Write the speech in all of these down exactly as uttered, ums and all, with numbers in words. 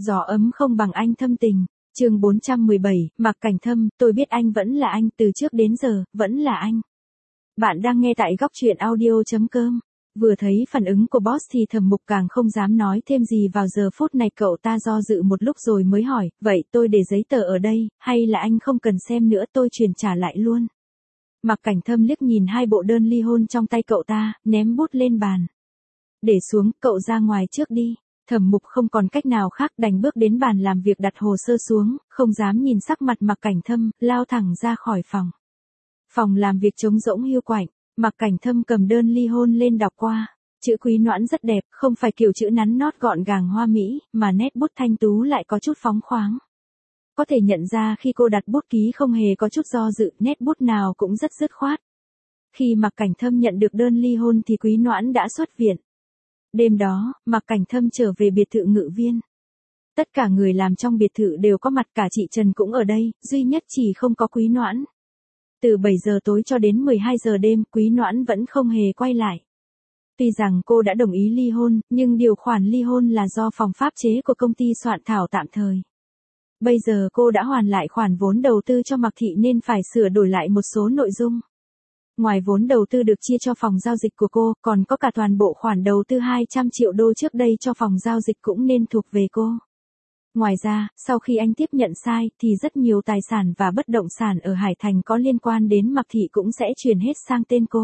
Gió ấm không bằng anh thâm tình. Chương bốn trăm mười bảy, Mạc Cảnh Thâm, tôi biết anh vẫn là anh, từ trước đến giờ, vẫn là anh. Bạn đang nghe tại góc truyện audio chấm com. Vừa thấy phản ứng của boss thì Thẩm Mục càng không dám nói thêm gì vào giờ phút này, cậu ta do dự một lúc rồi mới hỏi, vậy tôi để giấy tờ ở đây, hay là anh không cần xem nữa, tôi chuyển trả lại luôn. Mạc Cảnh Thâm liếc nhìn hai bộ đơn ly hôn trong tay cậu ta, ném bút lên bàn. Để xuống, cậu ra ngoài trước đi. Thẩm Mục không còn cách nào khác, đành bước đến bàn làm việc đặt hồ sơ xuống, không dám nhìn sắc mặt Mạc Cảnh Thâm, lao thẳng ra khỏi phòng. Phòng làm việc trống rỗng hiu quạnh, Mạc Cảnh Thâm cầm đơn ly hôn lên đọc qua. Chữ Quý Noãn rất đẹp, không phải kiểu chữ nắn nót gọn gàng hoa mỹ, mà nét bút thanh tú lại có chút phóng khoáng. Có thể nhận ra khi cô đặt bút ký không hề có chút do dự, nét bút nào cũng rất dứt khoát. Khi Mạc Cảnh Thâm nhận được đơn ly hôn thì Quý Noãn đã xuất viện. Đêm đó, Mạc Cảnh Thâm trở về biệt thự Ngự Viên. Tất cả người làm trong biệt thự đều có mặt, cả chị Trần cũng ở đây, duy nhất chỉ không có Quý Noãn. Từ bảy giờ tối cho đến mười hai giờ đêm, Quý Noãn vẫn không hề quay lại. Tuy rằng cô đã đồng ý ly hôn, nhưng điều khoản ly hôn là do phòng pháp chế của công ty soạn thảo tạm thời. Bây giờ cô đã hoàn lại khoản vốn đầu tư cho Mạc Thị nên phải sửa đổi lại một số nội dung. Ngoài vốn đầu tư được chia cho phòng giao dịch của cô, còn có cả toàn bộ khoản đầu tư hai trăm triệu đô trước đây cho phòng giao dịch cũng nên thuộc về cô. Ngoài ra, sau khi anh tiếp nhận sai, thì rất nhiều tài sản và bất động sản ở Hải Thành có liên quan đến Mạc Thị cũng sẽ chuyển hết sang tên cô.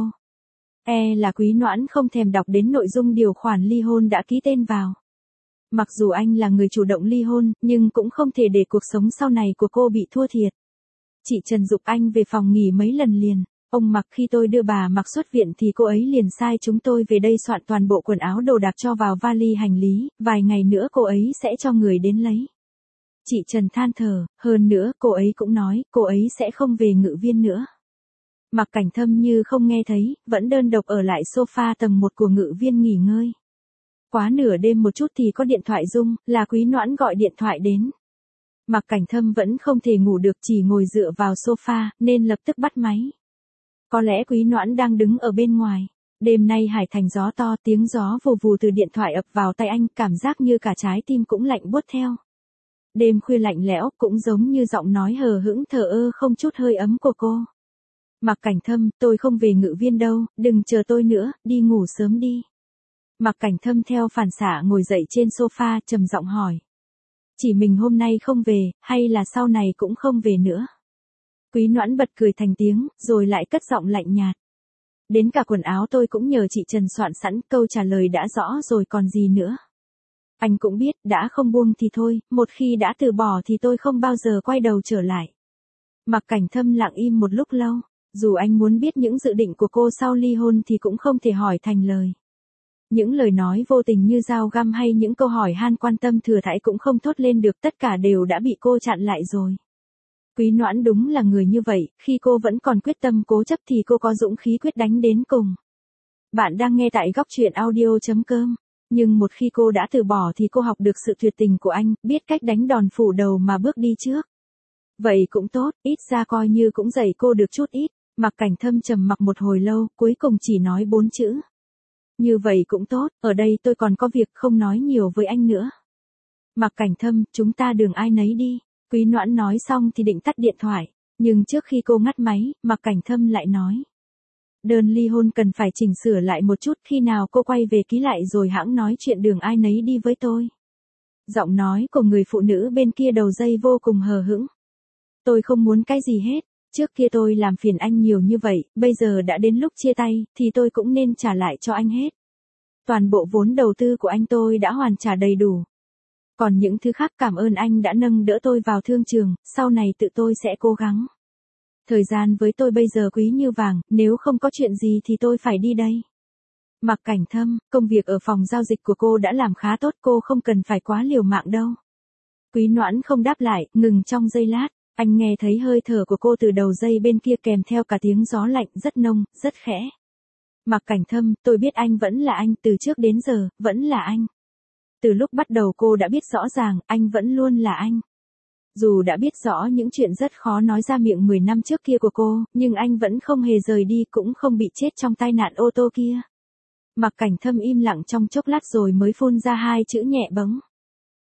E là Quý Noãn không thèm đọc đến nội dung điều khoản ly hôn đã ký tên vào. Mặc dù anh là người chủ động ly hôn, nhưng cũng không thể để cuộc sống sau này của cô bị thua thiệt. Chị Trần giục anh về phòng nghỉ mấy lần liền. Ông Mạc, khi tôi đưa bà Mạc xuất viện thì cô ấy liền sai chúng tôi về đây soạn toàn bộ quần áo đồ đạc cho vào vali hành lý, vài ngày nữa cô ấy sẽ cho người đến lấy. Chị Trần than thở, hơn nữa cô ấy cũng nói, cô ấy sẽ không về Ngự Viên nữa. Mạc Cảnh Thâm như không nghe thấy, vẫn đơn độc ở lại sofa tầng một của Ngự Viên nghỉ ngơi. Quá nửa đêm một chút thì có điện thoại rung, là Quý Noãn gọi điện thoại đến. Mạc Cảnh Thâm vẫn không thể ngủ được, chỉ ngồi dựa vào sofa, nên lập tức bắt máy. Có lẽ Quý Noãn đang đứng ở bên ngoài. Đêm nay Hải Thành gió to, tiếng gió vù vù từ điện thoại ập vào tai anh, cảm giác như cả trái tim cũng lạnh buốt theo. Đêm khuya lạnh lẽo, cũng giống như giọng nói hờ hững thờ ơ không chút hơi ấm của cô. Mạc Cảnh Thâm, tôi không về Ngự Viên đâu, đừng chờ tôi nữa, đi ngủ sớm đi. Mạc Cảnh Thâm theo phản xạ ngồi dậy trên sofa, trầm giọng hỏi. Chỉ mình hôm nay không về, hay là sau này cũng không về nữa? Quý Noãn bật cười thành tiếng, rồi lại cất giọng lạnh nhạt. Đến cả quần áo tôi cũng nhờ chị Trần soạn sẵn, câu trả lời đã rõ rồi còn gì nữa. Anh cũng biết, đã không buông thì thôi, một khi đã từ bỏ thì tôi không bao giờ quay đầu trở lại. Mạc Cảnh Thâm lặng im một lúc lâu, dù anh muốn biết những dự định của cô sau ly hôn thì cũng không thể hỏi thành lời. Những lời nói vô tình như dao găm hay những câu hỏi han quan tâm thừa thãi cũng không thốt lên được, tất cả đều đã bị cô chặn lại rồi. Quý Noãn đúng là người như vậy, khi cô vẫn còn quyết tâm cố chấp thì cô có dũng khí quyết đánh đến cùng. Bạn đang nghe tại góc truyện audio chấm com. Nhưng một khi cô đã từ bỏ thì cô học được sự tuyệt tình của anh, biết cách đánh đòn phủ đầu mà bước đi trước. Vậy cũng tốt, ít ra coi như cũng dạy cô được chút ít. Mạc Cảnh Thâm trầm mặc một hồi lâu, cuối cùng chỉ nói bốn chữ. Như vậy cũng tốt, ở đây tôi còn có việc, không nói nhiều với anh nữa. Mạc Cảnh Thâm, chúng ta đường ai nấy đi. Quý Noãn nói xong thì định tắt điện thoại, nhưng trước khi cô ngắt máy, Mạc Cảnh Thâm lại nói. Đơn ly hôn cần phải chỉnh sửa lại một chút, khi nào cô quay về ký lại rồi hãng nói chuyện đường ai nấy đi với tôi. Giọng nói của người phụ nữ bên kia đầu dây vô cùng hờ hững. Tôi không muốn cái gì hết, trước kia tôi làm phiền anh nhiều như vậy, bây giờ đã đến lúc chia tay, thì tôi cũng nên trả lại cho anh hết. Toàn bộ vốn đầu tư của anh tôi đã hoàn trả đầy đủ. Còn những thứ khác cảm ơn anh đã nâng đỡ tôi vào thương trường, sau này tự tôi sẽ cố gắng. Thời gian với tôi bây giờ quý như vàng, nếu không có chuyện gì thì tôi phải đi đây. Mạc Cảnh Thâm, công việc ở phòng giao dịch của cô đã làm khá tốt, cô không cần phải quá liều mạng đâu. Quý Noãn không đáp lại, ngừng trong giây lát, anh nghe thấy hơi thở của cô từ đầu dây bên kia kèm theo cả tiếng gió lạnh rất nông, rất khẽ. Mạc Cảnh Thâm, tôi biết anh vẫn là anh, từ trước đến giờ, vẫn là anh. Từ lúc bắt đầu cô đã biết rõ ràng, anh vẫn luôn là anh. Dù đã biết rõ những chuyện rất khó nói ra miệng mười năm trước kia của cô, nhưng anh vẫn không hề rời đi, cũng không bị chết trong tai nạn ô tô kia. Mạc Cảnh Thâm im lặng trong chốc lát rồi mới phun ra hai chữ nhẹ bẫng.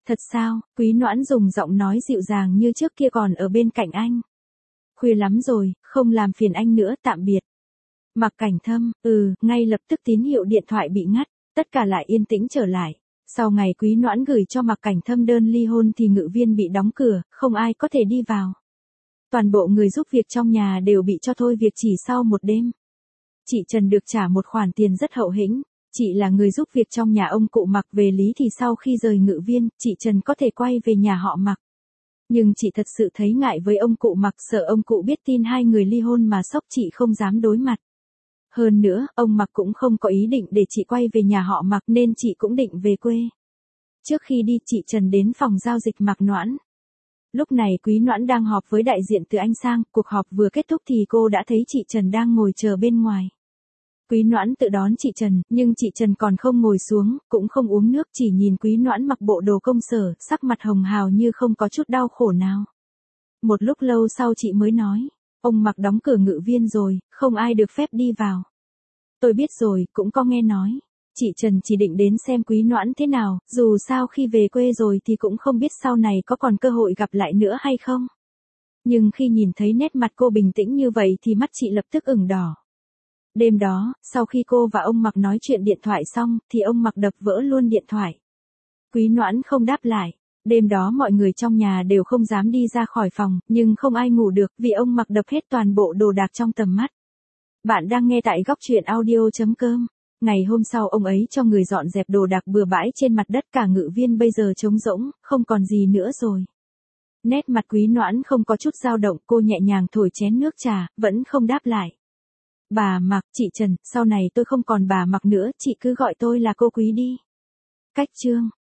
Thật sao? Quý Noãn dùng giọng nói dịu dàng như trước kia còn ở bên cạnh anh. Khuya lắm rồi, không làm phiền anh nữa, tạm biệt. Mạc Cảnh Thâm, ừ, ngay lập tức tín hiệu điện thoại bị ngắt, tất cả lại yên tĩnh trở lại. Sau ngày Quý Noãn gửi cho Mạc Cảnh Thâm đơn ly hôn thì ngự viên bị đóng cửa, không ai có thể đi vào. Toàn bộ người giúp việc trong nhà đều bị cho thôi việc chỉ sau một đêm. Chị Trần được trả một khoản tiền rất hậu hĩnh. Chị là người giúp việc trong nhà ông cụ Mạc, về lý thì sau khi rời ngự viên, chị Trần có thể quay về nhà họ Mạc. Nhưng chị thật sự thấy ngại với ông cụ Mạc, sợ ông cụ biết tin hai người ly hôn mà sốc, chị không dám đối mặt. Hơn nữa, ông Mạc cũng không có ý định để chị quay về nhà họ Mạc nên chị cũng định về quê. Trước khi đi, chị Trần đến phòng giao dịch Mạc Noãn. Lúc này Quý Noãn đang họp với đại diện từ Anh Sang, cuộc họp vừa kết thúc thì cô đã thấy chị Trần đang ngồi chờ bên ngoài. Quý Noãn tự đón chị Trần, nhưng chị Trần còn không ngồi xuống, cũng không uống nước, chỉ nhìn Quý Noãn mặc bộ đồ công sở, sắc mặt hồng hào như không có chút đau khổ nào. Một lúc lâu sau chị mới nói, ông Mạc đóng cửa ngự viên rồi, không ai được phép đi vào. Tôi biết rồi, cũng có nghe nói. Chị Trần chỉ định đến xem Quý Noãn thế nào, dù sao khi về quê rồi thì cũng không biết sau này có còn cơ hội gặp lại nữa hay không. Nhưng khi nhìn thấy nét mặt cô bình tĩnh như vậy thì mắt chị lập tức ửng đỏ. Đêm đó, sau khi cô và ông Mạc nói chuyện điện thoại xong, thì ông Mạc đập vỡ luôn điện thoại. Quý Noãn không đáp lại. Đêm đó mọi người trong nhà đều không dám đi ra khỏi phòng, nhưng không ai ngủ được vì ông Mạc đập hết toàn bộ đồ đạc trong tầm mắt. Bạn đang nghe tại góc truyện audio chấm com. Ngày hôm sau ông ấy cho người dọn dẹp đồ đạc bừa bãi trên mặt đất, cả ngự viên bây giờ trống rỗng, không còn gì nữa rồi. Nét mặt Quý Noãn không có chút dao động, cô nhẹ nhàng thổi chén nước trà, vẫn không đáp lại. Bà Mạc, chị Trần, sau này tôi không còn bà Mạc nữa, chị cứ gọi tôi là cô Quý đi. Cách chương